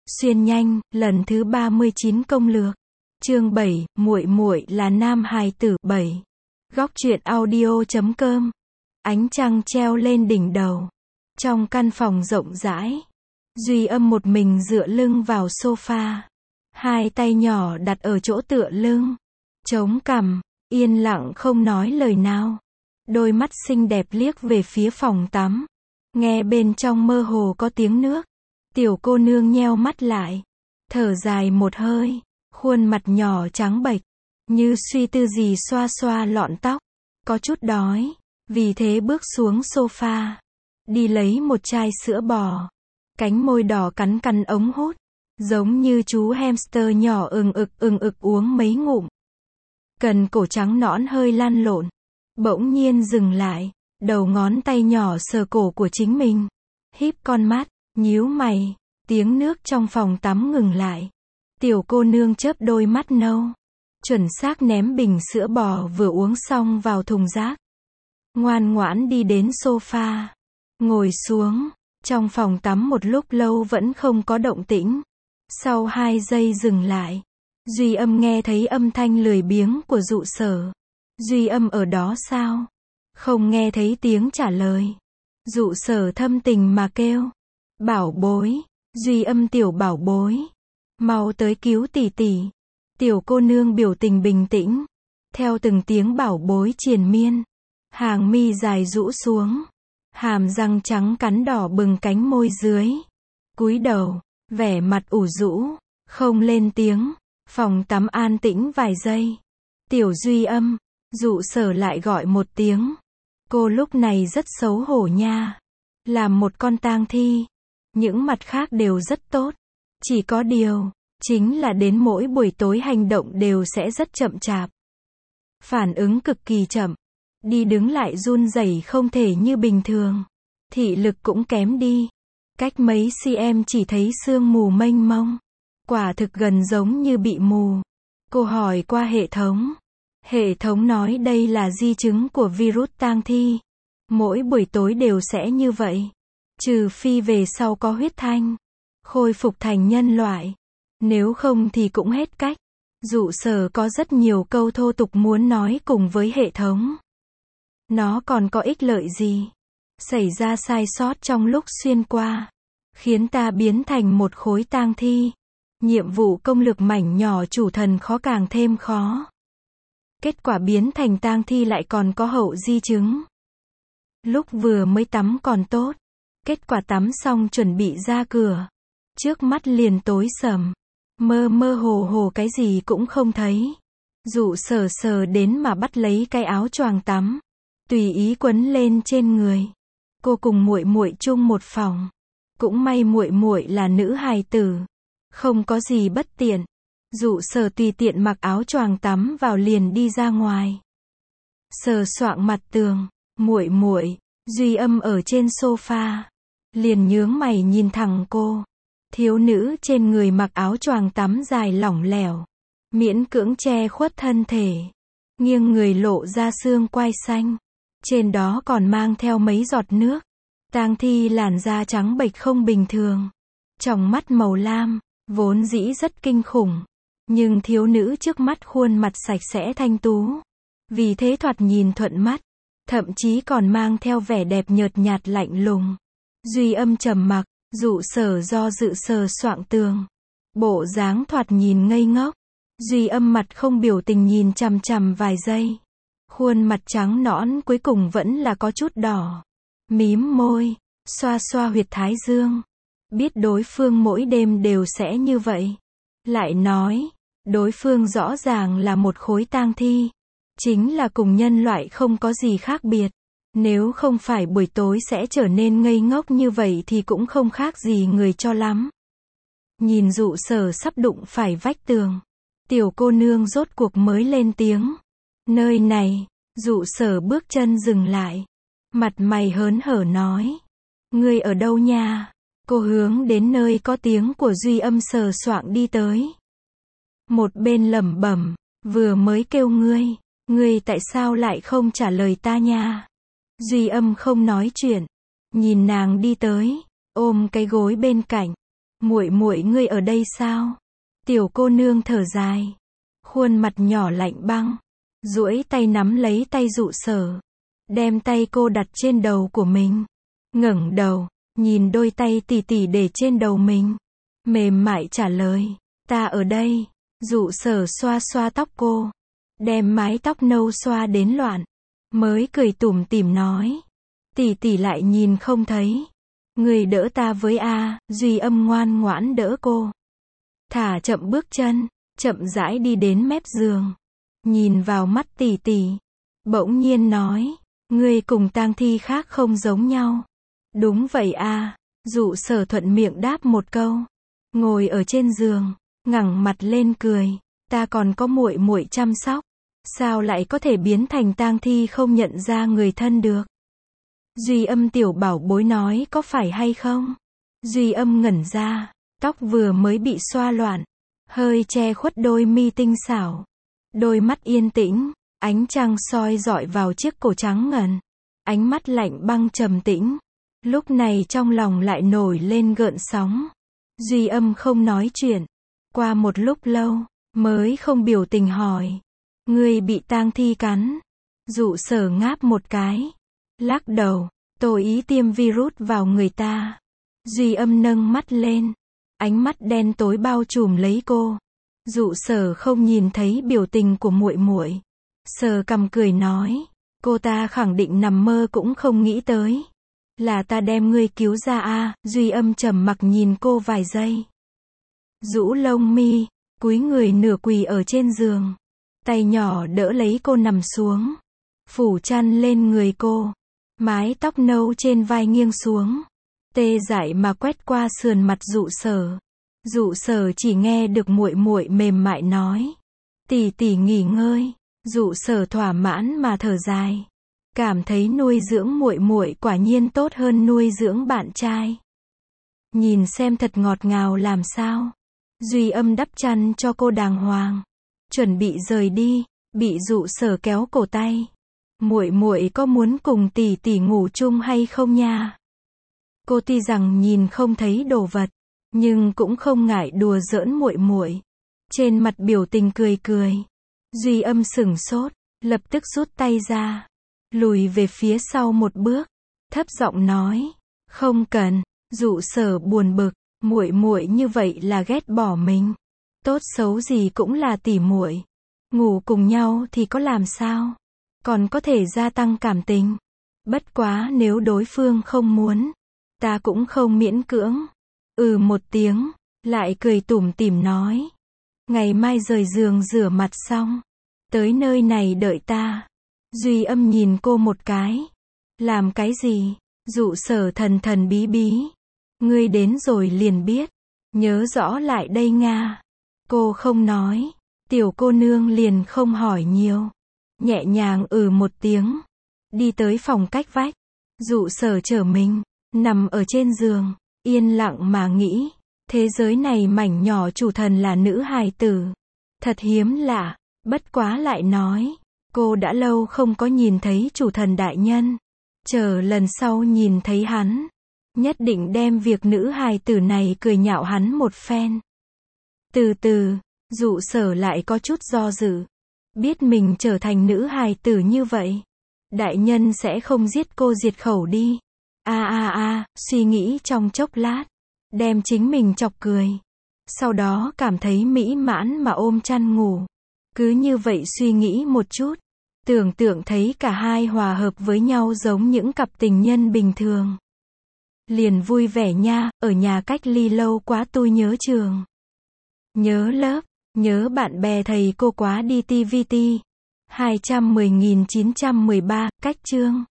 Xuyên nhanh, lần thứ 39 công lược. Chương 7, muội muội là nam hài tử. 7. Góc truyện audio.com. Ánh trăng treo lên đỉnh đầu. Trong căn phòng rộng rãi, Duy Âm một mình dựa lưng vào sofa. Hai tay nhỏ đặt ở chỗ tựa lưng, chống cằm, yên lặng không nói lời nào. Đôi mắt xinh đẹp liếc về phía phòng tắm. Nghe bên trong mơ hồ có tiếng nước. Tiểu cô nương nheo mắt lại, thở dài một hơi, khuôn mặt nhỏ trắng bệch, như suy tư gì xoa xoa lọn tóc. Có chút đói, vì thế bước xuống sofa, đi lấy một chai sữa bò. Cánh môi đỏ cắn cắn ống hút, giống như chú hamster nhỏ ừng ực uống mấy ngụm. Cần cổ trắng nõn hơi lăn lộn, bỗng nhiên dừng lại, đầu ngón tay nhỏ sờ cổ của chính mình, híp con mắt, nhíu mày. Tiếng nước trong phòng tắm ngừng lại. Tiểu cô nương chớp đôi mắt nâu, chuẩn xác ném bình sữa bò vừa uống xong vào thùng rác. Ngoan ngoãn đi đến sofa, ngồi xuống. Trong phòng tắm một lúc lâu vẫn không có động tĩnh. Sau 2 giây dừng lại, Duy Âm nghe thấy âm thanh lười biếng của Dụ Sở. Duy Âm ở đó sao? Không nghe thấy tiếng trả lời. Dụ Sở thâm tình mà kêu, bảo bối. Duy Âm tiểu bảo bối, mau tới cứu tỷ tỷ. Tiểu cô nương biểu tình bình tĩnh, theo từng tiếng bảo bối triền miên, hàng mi dài rũ xuống, hàm răng trắng cắn đỏ bừng cánh môi dưới, cúi đầu, vẻ mặt ủ rũ, không lên tiếng. Phòng tắm an tĩnh vài giây. Tiểu Duy Âm, Dụ Sở lại gọi một tiếng. Cô lúc này rất xấu hổ nha, làm một con tang thi. Những mặt khác đều rất tốt. Chỉ có điều, chính là đến mỗi buổi tối hành động đều sẽ rất chậm chạp. Phản ứng cực kỳ chậm. Đi đứng lại run rẩy không thể như bình thường. Thị lực cũng kém đi. Cách mấy cm chỉ thấy sương mù mênh mông. Quả thực gần giống như bị mù. Cô hỏi qua hệ thống. Hệ thống nói đây là di chứng của virus tang thi. Mỗi buổi tối đều sẽ như vậy. Trừ phi về sau có huyết thanh, khôi phục thành nhân loại. Nếu không thì cũng hết cách. Dụ Sở có rất nhiều câu thô tục muốn nói cùng với hệ thống. Nó còn có ích lợi gì? Xảy ra sai sót trong lúc xuyên qua, khiến ta biến thành một khối tang thi. Nhiệm vụ công lược mảnh nhỏ chủ thần khó càng thêm khó. Kết quả biến thành tang thi lại còn có hậu di chứng. Lúc vừa mới tắm còn tốt. Kết quả tắm xong chuẩn bị ra cửa, trước mắt liền tối sầm, mơ mơ hồ hồ cái gì cũng không thấy. Dụ Sở sờ đến mà bắt lấy cái áo choàng tắm, tùy ý quấn lên trên người. Cô cùng muội muội chung một phòng, cũng may muội muội là nữ hài tử, không có gì bất tiện. Dụ Sở tùy tiện mặc áo choàng tắm vào liền đi ra ngoài. Sờ soạng mặt tường, muội muội. Duy Âm ở trên sofa, liền nhướng mày nhìn thẳng cô. Thiếu nữ trên người mặc áo choàng tắm dài lỏng lẻo, miễn cưỡng che khuất thân thể, nghiêng người lộ ra xương quai xanh, trên đó còn mang theo mấy giọt nước. Tang thi làn da trắng bệch không bình thường, tròng mắt màu lam, vốn dĩ rất kinh khủng, nhưng thiếu nữ trước mắt khuôn mặt sạch sẽ thanh tú, vì thế thoạt nhìn thuận mắt. Thậm chí còn mang theo vẻ đẹp nhợt nhạt lạnh lùng. Duy Âm trầm mặc, Dụ Sở do dự sờ soạng tường. Bộ dáng thoạt nhìn ngây ngốc. Duy Âm mặt không biểu tình nhìn chằm chằm vài giây. Khuôn mặt trắng nõn cuối cùng vẫn là có chút đỏ. Mím môi, xoa xoa huyệt thái dương. Biết đối phương mỗi đêm đều sẽ như vậy. Lại nói, đối phương rõ ràng là một khối tang thi. Chính là cùng nhân loại không có gì khác biệt. Nếu không phải buổi tối sẽ trở nên ngây ngốc như vậy thì cũng không khác gì người cho lắm. Nhìn Dụ Sở sắp đụng phải vách tường, tiểu cô nương rốt cuộc mới lên tiếng. Nơi này. Dụ Sở bước chân dừng lại, mặt mày hớn hở nói. Ngươi ở đâu nha? Cô hướng đến nơi có tiếng của Duy Âm sờ soạng đi tới. Một bên lẩm bẩm, vừa mới kêu ngươi. Ngươi tại sao lại không trả lời ta nha? Duy Âm không nói chuyện, nhìn nàng đi tới, ôm cái gối bên cạnh, Muội muội ngươi ở đây sao? Tiểu cô nương thở dài, khuôn mặt nhỏ lạnh băng, duỗi tay nắm lấy tay Dụ Sở, đem tay cô đặt trên đầu của mình, ngẩng đầu, nhìn đôi tay tỉ tỉ để trên đầu mình, mềm mại trả lời, ta ở đây. Dụ Sở xoa xoa tóc cô, đem mái tóc nâu xoa đến loạn, mới cười tủm tỉm nói, tỷ tỷ lại nhìn không thấy. Người đỡ ta với a. Duy Âm ngoan ngoãn đỡ cô, thả chậm bước chân, chậm rãi đi đến mép giường, nhìn vào mắt tỷ tỷ, bỗng nhiên nói, ngươi cùng tang thi khác không giống nhau. Đúng vậy a. Dụ Sở thuận miệng đáp một câu, ngồi ở trên giường, ngẩng mặt lên cười, ta còn có muội muội chăm sóc, sao lại có thể biến thành tang thi không nhận ra người thân được? Duy Âm tiểu bảo bối nói có phải hay không? Duy Âm ngẩn ra, tóc vừa mới bị xoa loạn, hơi che khuất đôi mi tinh xảo, đôi mắt yên tĩnh, ánh trăng soi rọi vào chiếc cổ trắng ngần, ánh mắt lạnh băng trầm tĩnh, lúc này trong lòng lại nổi lên gợn sóng. Duy Âm không nói chuyện, qua một lúc lâu, mới không biểu tình hỏi, ngươi bị tang thi cắn? Dụ Sở ngáp một cái, lắc đầu, tôi ý tiêm virus vào người ta. Duy Âm nâng mắt lên, ánh mắt đen tối bao trùm lấy cô. Dụ Sở không nhìn thấy biểu tình của muội muội, sờ cằm cười nói, cô ta khẳng định nằm mơ cũng không nghĩ tới, là ta đem ngươi cứu ra a. Duy Âm trầm mặc nhìn cô vài giây, rũ lông mi, cúi người nửa quỳ ở trên giường, tay nhỏ đỡ lấy cô nằm xuống, phủ chăn lên người cô, mái tóc nâu trên vai nghiêng xuống, tê dại mà quét qua sườn mặt Dụ Sở. Dụ Sở chỉ nghe được muội muội mềm mại nói, tỷ tỷ nghỉ ngơi. Dụ Sở thỏa mãn mà thở dài, cảm thấy nuôi dưỡng muội muội quả nhiên tốt hơn nuôi dưỡng bạn trai. Nhìn xem thật ngọt ngào làm sao. Duy Âm đắp chăn cho cô đàng hoàng, chuẩn bị rời đi, bị Dụ Sở kéo cổ tay. Muội muội có muốn cùng tỷ tỷ ngủ chung hay không nha? Cô tuy rằng nhìn không thấy đồ vật, nhưng cũng không ngại đùa giỡn muội muội. Trên mặt biểu tình cười cười. Duy Âm sửng sốt, lập tức rút tay ra, lùi về phía sau một bước, thấp giọng nói, không cần. Dụ Sở buồn bực, muội muội như vậy là ghét bỏ mình, tốt xấu gì cũng là tỷ muội, ngủ cùng nhau thì có làm sao, còn có thể gia tăng cảm tình. Bất quá nếu đối phương không muốn, ta cũng không miễn cưỡng. Một tiếng, lại cười tủm tỉm nói, ngày mai rời giường rửa mặt xong, tới nơi này đợi ta. Duy Âm nhìn cô một cái, làm cái gì? Dụ Sở thần thần bí bí, ngươi đến rồi liền biết, nhớ rõ lại đây Nga. Cô không nói, tiểu cô nương liền không hỏi nhiều, nhẹ nhàng một tiếng, đi tới phòng cách vách. Dụ Sở trở mình, nằm ở trên giường, yên lặng mà nghĩ, thế giới này mảnh nhỏ chủ thần là nữ hài tử, thật hiếm lạ. Bất quá lại nói, cô đã lâu không có nhìn thấy chủ thần đại nhân, chờ lần sau nhìn thấy hắn, nhất định đem việc nữ hài tử này cười nhạo hắn một phen. Từ từ, Dụ Sở lại có chút do dự, biết mình trở thành nữ hài tử như vậy, đại nhân sẽ không giết cô diệt khẩu đi. Suy nghĩ trong chốc lát, đem chính mình chọc cười, sau đó cảm thấy mỹ mãn mà ôm chăn ngủ. Cứ như vậy suy nghĩ một chút, tưởng tượng thấy cả hai hòa hợp với nhau giống những cặp tình nhân bình thường, liền vui vẻ nha. Ở nhà cách ly lâu quá tôi nhớ trường, nhớ lớp, nhớ bạn bè thầy cô quá đi. TVT 210.913, cách chương